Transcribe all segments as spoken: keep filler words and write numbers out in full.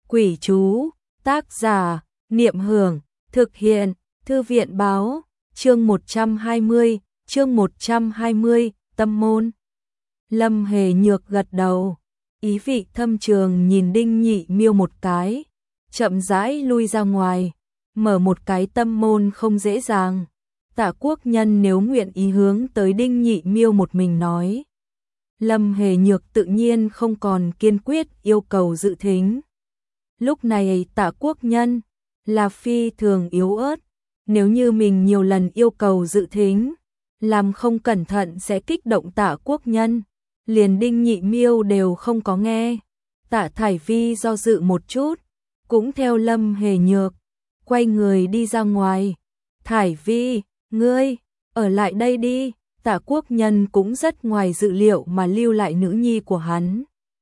Quỷ chú, tác giả, Niệm Hưởng, thực hiện, Thư viện báo, chương một trăm hai mươi, chương một trăm hai mươi, tâm môn. Lâm Hề Nhược gật đầu, ý vị thâm trường nhìn Đinh Nhị Miêu một cái, chậm rãi lui ra ngoài, mở một cái tâm môn không dễ dàng. Tạ Quốc Nhân nếu nguyện ý hướng tới Đinh Nhị Miêu một mình nói. Lâm Hề Nhược tự nhiên không còn kiên quyết yêu cầu dự thính. Lúc này Tạ Quốc Nhân là phi thường yếu ớt, nếu như mình nhiều lần yêu cầu dự thính, làm không cẩn thận sẽ kích động Tạ Quốc Nhân, liền Đinh Nhị Miêu đều không có nghe. Tạ Thải Vi do dự một chút, cũng theo Lâm Hề Nhược, quay người đi ra ngoài. Thải Vi, ngươi, ở lại đây đi. Tạ Quốc Nhân cũng rất ngoài dự liệu mà lưu lại nữ nhi của hắn.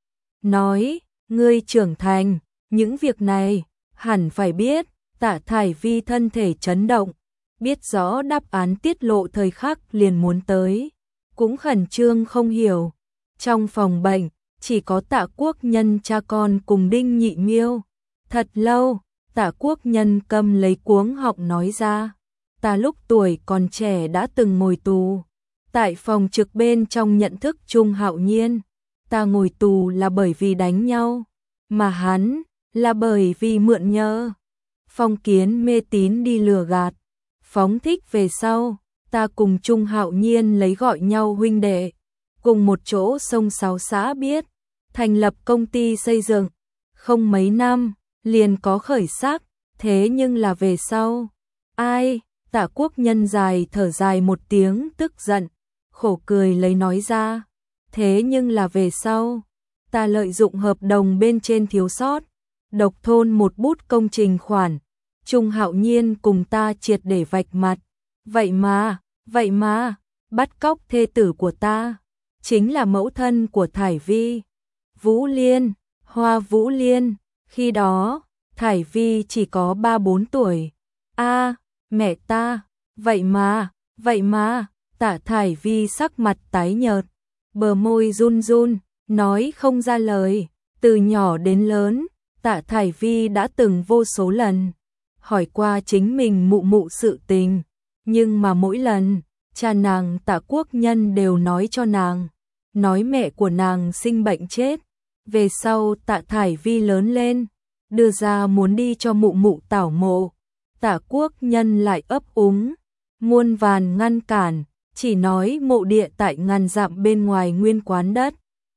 Nói, ngươi trưởng thành, những việc này, hẳn phải biết. Tạ Thải Vi thân thể chấn động, biết rõ đáp án tiết lộ thời khắc liền muốn tới, cũng khẩn trương không hiểu. Trong phòng bệnh, chỉ có Tạ Quốc Nhân cha con cùng Đinh Nhị Miêu. Thật lâu, Tạ Quốc Nhân câm lấy cuống họng nói ra, ta lúc tuổi còn trẻ đã từng ngồi tù. Tại phòng trực bên trong nhận thức Trung Hạo Nhiên, ta ngồi tù là bởi vì đánh nhau, mà hắn là bởi vì mượn nhờ. Phong Kiến mê tín đi lừa gạt, phóng thích về sau, ta cùng Trung Hạo Nhiên lấy gọi nhau huynh đệ, cùng một chỗ sông Sáu xã biết, thành lập công ty xây dựng, không mấy năm, liền có khởi sắc, thế nhưng là về sau. Ai? Tạ Quốc Nhân dài thở dài một tiếng tức giận, khổ cười lấy nói ra, thế nhưng là về sau, ta lợi dụng hợp đồng bên trên thiếu sót, độc thôn một bút công trình khoản, Trung Hạo Nhiên cùng ta triệt để vạch mặt, vậy mà, vậy mà, bắt cóc thê tử của ta, chính là mẫu thân của Thải Vi, Vũ Liên, Hoa Vũ Liên, khi đó, Thải Vi chỉ có ba bốn tuổi, a mẹ ta, vậy mà, vậy mà, Tạ Thải Vi sắc mặt tái nhợt, bờ môi run run, nói không ra lời. Từ nhỏ đến lớn, Tạ Thải Vi đã từng vô số lần hỏi qua chính mình mụ mụ sự tình, nhưng mà mỗi lần, cha nàng Tạ Quốc Nhân đều nói cho nàng, nói mẹ của nàng sinh bệnh chết. Về sau Tạ Thải Vi lớn lên, đưa ra muốn đi cho mụ mụ tảo mộ, Tạ Quốc Nhân lại ấp úng, muôn vàn ngăn cản, chỉ nói mộ địa tại ngàn dặm bên ngoài nguyên quán đất.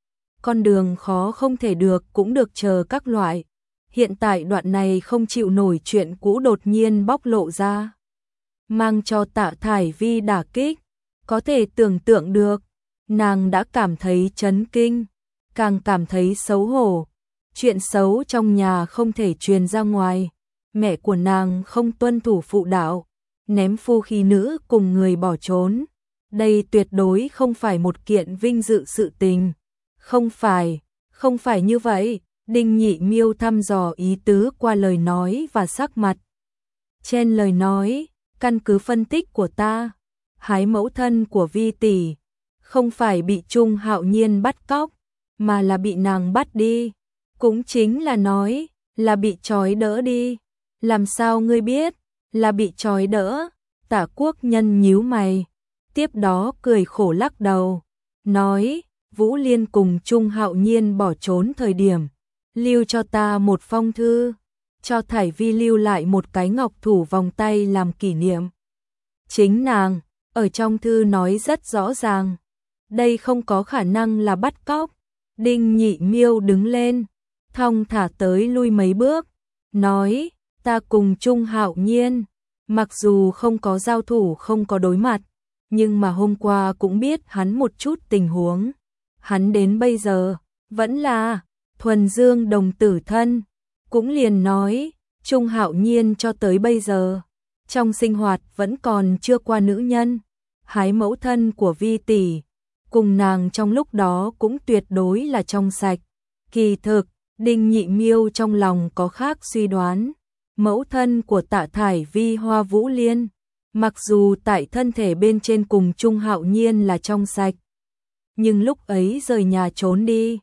Con đường khó không thể được cũng được chờ các loại. Hiện tại đoạn này không chịu nổi chuyện cũ đột nhiên bóc lộ ra, mang cho Tạ Thải Vi đả kích, có thể tưởng tượng được, nàng đã cảm thấy chấn kinh, càng cảm thấy xấu hổ. Chuyện xấu trong nhà không thể truyền ra ngoài, mẹ của nàng không tuân thủ phụ đạo, ném phu khí nữ cùng người bỏ trốn. Đây tuyệt đối không phải một kiện vinh dự sự tình. Không phải, không phải như vậy. Đinh Nhị Miêu thăm dò ý tứ qua lời nói và sắc mặt. Trên lời nói, căn cứ phân tích của ta, hái mẫu thân của Vi tỷ không phải bị Trung Hạo Nhiên bắt cóc, mà là bị nàng bắt đi. Cũng chính là nói, là bị trói đỡ đi. Làm sao ngươi biết, là bị trói đỡ? Tạ Quốc Nhân nhíu mày, tiếp đó cười khổ lắc đầu, nói, Vũ Liên cùng Trung Hạo Nhiên bỏ trốn thời điểm, lưu cho ta một phong thư, cho Thải Vi lưu lại một cái ngọc thủ vòng tay làm kỷ niệm. Chính nàng, ở trong thư nói rất rõ ràng, đây không có khả năng là bắt cóc. Đinh Nhị Miêu đứng lên, thong thả tới lui mấy bước, nói, ta cùng Trung Hạo Nhiên, mặc dù không có giao thủ không có đối mặt, nhưng mà hôm qua cũng biết hắn một chút tình huống. Hắn đến bây giờ, vẫn là thuần dương đồng tử thân, cũng liền nói, Trung Hạo Nhiên cho tới bây giờ, trong sinh hoạt vẫn còn chưa qua nữ nhân, hái mẫu thân của Vi tỷ, cùng nàng trong lúc đó cũng tuyệt đối là trong sạch. Kỳ thực, Đinh Nhị Miêu trong lòng có khác suy đoán, mẫu thân của Tạ Thải Vi Hoa Vũ Liên, mặc dù tại thân thể bên trên cùng Trung Hạo Nhiên là trong sạch, nhưng lúc ấy rời nhà trốn đi,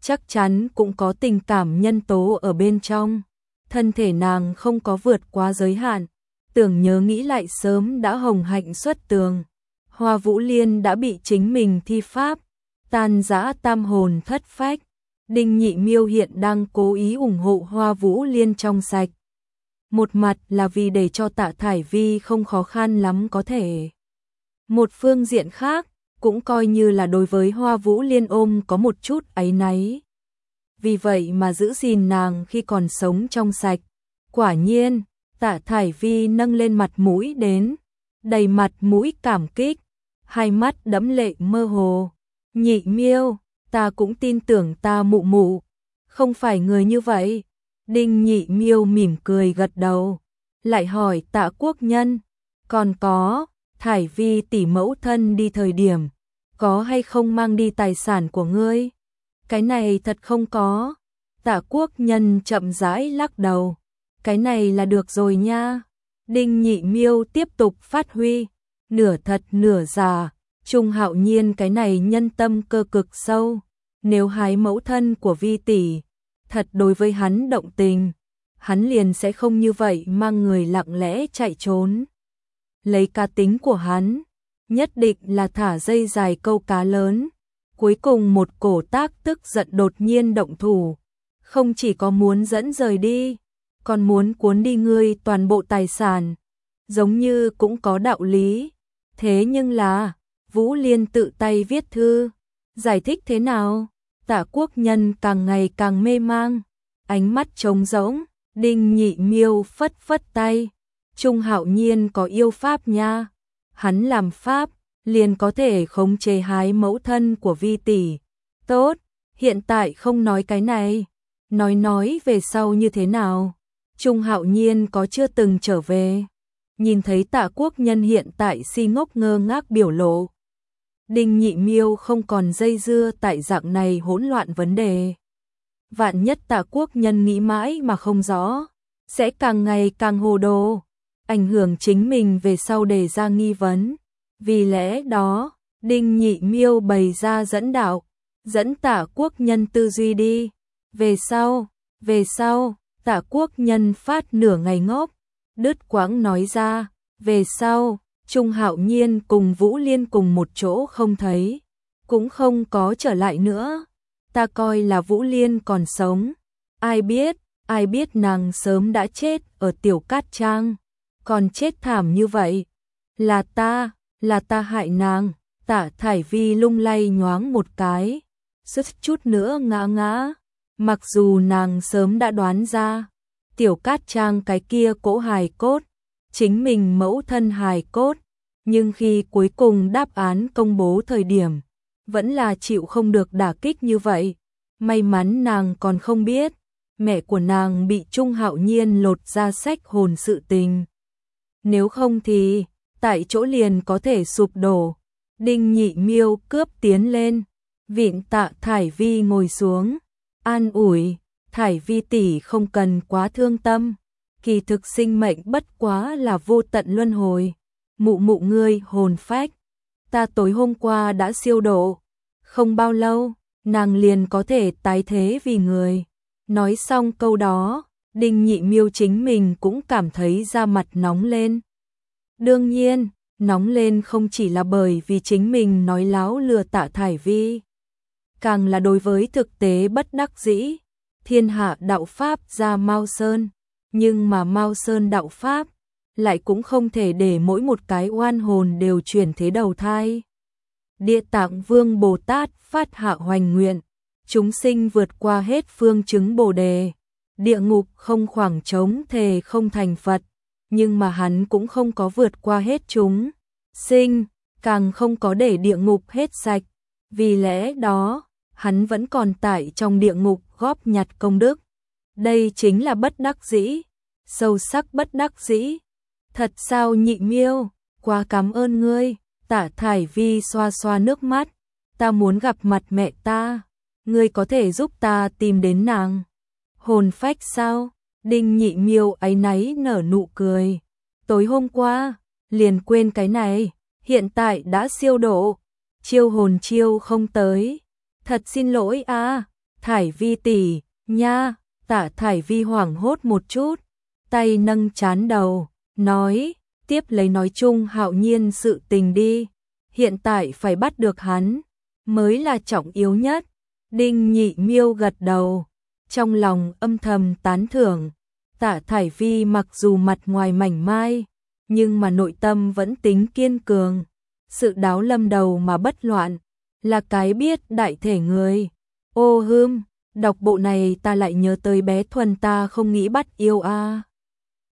chắc chắn cũng có tình cảm nhân tố ở bên trong. Thân thể nàng không có vượt quá giới hạn, tưởng nhớ nghĩ lại sớm đã hồng hạnh xuất tường. Hoa Vũ Liên đã bị chính mình thi pháp, tan rã tam hồn thất phách. Đinh Nhị Miêu hiện đang cố ý ủng hộ Hoa Vũ Liên trong sạch. Một mặt là vì để cho Tạ Thải Vi không khó khăn lắm có thể. Một phương diện khác, cũng coi như là đối với Hoa Vũ Liên ôm có một chút áy náy. Vì vậy mà giữ gìn nàng khi còn sống trong sạch. Quả nhiên, Tạ Thải Vi nâng lên mặt mũi đến, đầy mặt mũi cảm kích, hai mắt đẫm lệ mơ hồ. Nhị Miêu, ta cũng tin tưởng ta mụ mụ, không phải người như vậy. Đinh Nhị Miêu mỉm cười gật đầu, lại hỏi Tạ Quốc Nhân, còn có, Thải Vi tỷ mẫu thân đi thời điểm, có hay không mang đi tài sản của ngươi? Cái này thật không có. Tạ Quốc Nhân chậm rãi lắc đầu, cái này là được rồi nha. Đinh Nhị Miêu tiếp tục phát huy, nửa thật nửa giả. Trung Hạo Nhiên cái này nhân tâm cơ cực sâu, nếu hái mẫu thân của Vi tỷ thật đối với hắn động tình, hắn liền sẽ không như vậy mang người lặng lẽ chạy trốn. Lấy cá tính của hắn, nhất định là thả dây dài câu cá lớn. Cuối cùng một cổ tác tức giận đột nhiên động thủ, không chỉ có muốn dẫn rời đi, còn muốn cuốn đi ngươi toàn bộ tài sản, giống như cũng có đạo lý. Thế nhưng là Vũ Liên tự tay viết thư, giải thích thế nào? Tạ Quốc Nhân càng ngày càng mê mang, ánh mắt trống rỗng. Đinh Nhị Miêu phất phất tay, Trung Hạo Nhiên có yêu pháp nha, hắn làm pháp liền có thể khống chế hái mẫu thân của Vi tỷ. Tốt, hiện tại không nói cái này, nói nói về sau như thế nào. Trung Hạo Nhiên có chưa từng trở về, nhìn thấy Tạ Quốc Nhân hiện tại si ngốc ngơ ngác biểu lộ. Đinh Nhị Miêu không còn dây dưa tại dạng này hỗn loạn vấn đề. Vạn nhất Tạ Quốc Nhân nghĩ mãi mà không rõ, sẽ càng ngày càng hồ đồ, ảnh hưởng chính mình về sau đề ra nghi vấn. Vì lẽ đó, Đinh Nhị Miêu bày ra dẫn đạo, dẫn Tạ Quốc Nhân tư duy đi. Về sau, về sau, Tạ Quốc Nhân phát nửa ngày ngốc, đứt quãng nói ra, về sau, Trung Hạo Nhiên cùng Vũ Liên cùng một chỗ không thấy, cũng không có trở lại nữa. Ta coi là Vũ Liên còn sống, ai biết, ai biết nàng sớm đã chết ở Tiểu Cát Trang, còn chết thảm như vậy. Là ta, là ta hại nàng. Tạ Thải Vi lung lay nhoáng một cái, suýt chút nữa ngã ngã. Mặc dù nàng sớm đã đoán ra, Tiểu Cát Trang cái kia cỗ hài cốt, chính mình mẫu thân hài cốt, nhưng khi cuối cùng đáp án công bố thời điểm, vẫn là chịu không được đả kích như vậy. May mắn nàng còn không biết, mẹ của nàng bị Trung Hạo Nhiên lột ra sách hồn sự tình. Nếu không thì, tại chỗ liền có thể sụp đổ. Đinh Nhị Miêu cướp tiến lên, vịn Tạ Thải Vi ngồi xuống, an ủi, Thải Vi tỷ không cần quá thương tâm, kỳ thực sinh mệnh bất quá là vô tận luân hồi. Mụ mụ ngươi hồn phách, ta tối hôm qua đã siêu độ, không bao lâu, nàng liền có thể tái thế vì người. Nói xong câu đó, Đinh Nhị Miêu chính mình cũng cảm thấy da mặt nóng lên. Đương nhiên, nóng lên không chỉ là bởi vì chính mình nói láo lừa Tạ Thải Vi, càng là đối với thực tế bất đắc dĩ. Thiên hạ đạo pháp ra Mao Sơn, nhưng mà Mao Sơn đạo pháp lại cũng không thể để mỗi một cái oan hồn đều chuyển thế đầu thai. Địa Tạng Vương Bồ Tát phát hạ hoành nguyện, chúng sinh vượt qua hết phương chứng Bồ đề, địa ngục không khoảng trống thề không thành Phật, nhưng mà hắn cũng không có vượt qua hết chúng sinh, càng không có để địa ngục hết sạch. Vì lẽ đó, hắn vẫn còn tại trong địa ngục góp nhặt công đức. Đây chính là bất đắc dĩ, sâu sắc bất đắc dĩ. Thật sao Nhị Miêu, quá cảm ơn ngươi. Tạ Thải Vi xoa xoa nước mắt, ta muốn gặp mặt mẹ ta, ngươi có thể giúp ta tìm đến nàng. Hồn phách sao? Đinh Nhị Miêu áy náy nở nụ cười. Tối hôm qua, liền quên cái này, hiện tại đã siêu độ, chiêu hồn chiêu không tới. Thật xin lỗi a. Thải Vi tỷ, nha, Tạ Thải Vi hoảng hốt một chút, tay nâng chán đầu, nói, tiếp lấy nói chung Hạo Nhiên sự tình đi, hiện tại phải bắt được hắn, mới là trọng yếu nhất. Đinh Nhị Miêu gật đầu, trong lòng âm thầm tán thưởng, Tạ Thải Vi mặc dù mặt ngoài mảnh mai, nhưng mà nội tâm vẫn tính kiên cường, sự đáo lâm đầu mà bất loạn, là cái biết đại thể người. Ô hưm, đọc bộ này ta lại nhớ tới bé Thuần ta không nghĩ bắt yêu a.